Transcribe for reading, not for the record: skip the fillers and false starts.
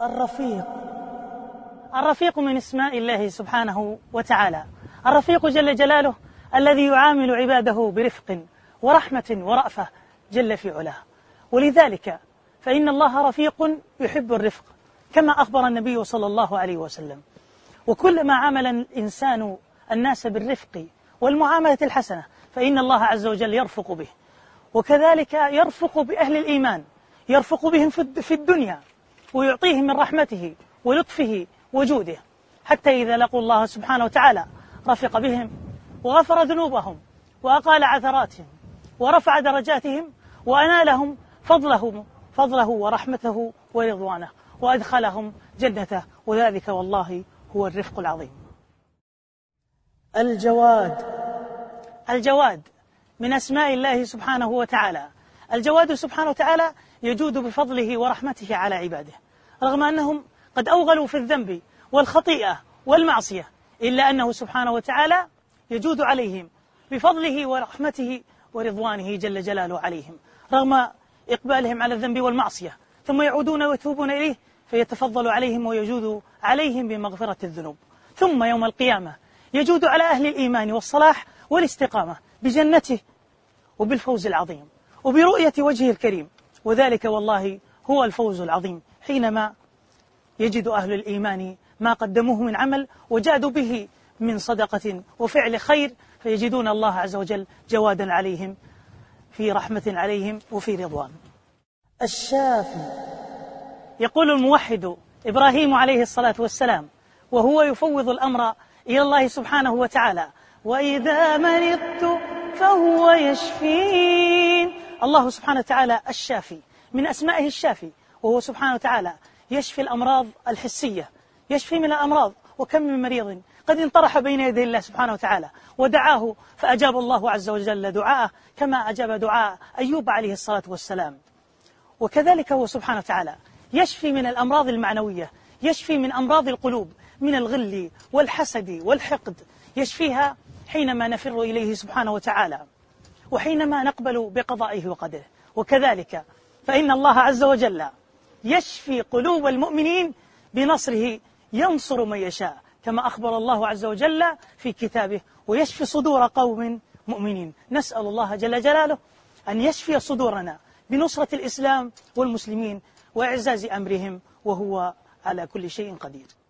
الرفيق. الرفيق من اسماء الله سبحانه وتعالى. الرفيق جل جلاله الذي يعامل عباده برفق ورحمة ورأفة جل في علاه، ولذلك فإن الله رفيق يحب الرفق كما أخبر النبي صلى الله عليه وسلم. وكلما عامل الإنسان الناس بالرفق والمعاملة الحسنة فإن الله عز وجل يرفق به، وكذلك يرفق بأهل الإيمان، يرفق بهم في الدنيا ويعطيهم من رحمته ولطفه وجوده، حتى إذا لقوا الله سبحانه وتعالى رفق بهم وغفر ذنوبهم وأقال عثراتهم ورفع درجاتهم وأنالهم فضله ورحمته ورضوانه وأدخلهم جنته، وذلك والله هو الرفق العظيم. الجواد من أسماء الله سبحانه وتعالى. الجواد سبحانه وتعالى يجود بفضله ورحمته على عباده، رغم أنهم قد أوغلوا في الذنب والخطيئة والمعصية، إلا أنه سبحانه وتعالى يجود عليهم بفضله ورحمته ورضوانه جل جلاله عليهم، رغم إقبالهم على الذنب والمعصية، ثم يعودون ويتوبون إليه فيتفضل عليهم ويجود عليهم بمغفرة الذنوب. ثم يوم القيامة يجود على أهل الإيمان والصلاح والاستقامة بجنته وبالفوز العظيم وبرؤية وجهه الكريم، وذلك والله هو الفوز العظيم، حينما يجد أهل الإيمان ما قدموه من عمل وجادوا به من صدقة وفعل خير، فيجدون الله عز وجل جوادا عليهم في رحمة عليهم وفي رضوان. الشافي. يقول الموحد إبراهيم عليه الصلاة والسلام وهو يفوض الأمر إلى الله سبحانه وتعالى: وإذا مرضت فهو يشفين. الله سبحانه وتعالى الشافي، من أسمائه الشافي، وهو سبحانه وتعالى يشفي الأمراض الحسية، يشفي من الأمراض. وكم من مريض قد انطرح بين يدي الله سبحانه وتعالى ودعاه فأجاب الله عز وجل دعاءه، كما أجاب دعاء أيوب عليه الصلاة والسلام. وكذلك هو سبحانه وتعالى يشفي من الأمراض المعنوية، يشفي من أمراض القلوب، من الغل والحسد والحقد، يشفيها حينما نفر إليه سبحانه وتعالى وحينما نقبل بقضائه وقدره. وكذلك فإن الله عز وجل يشفي قلوب المؤمنين بنصره، ينصر من يشاء، كما أخبر الله عز وجل في كتابه: ويشفي صدور قوم مؤمنين. نسأل الله جل جلاله أن يشفي صدورنا بنصرة الإسلام والمسلمين وإعزاز أمرهم، وهو على كل شيء قدير.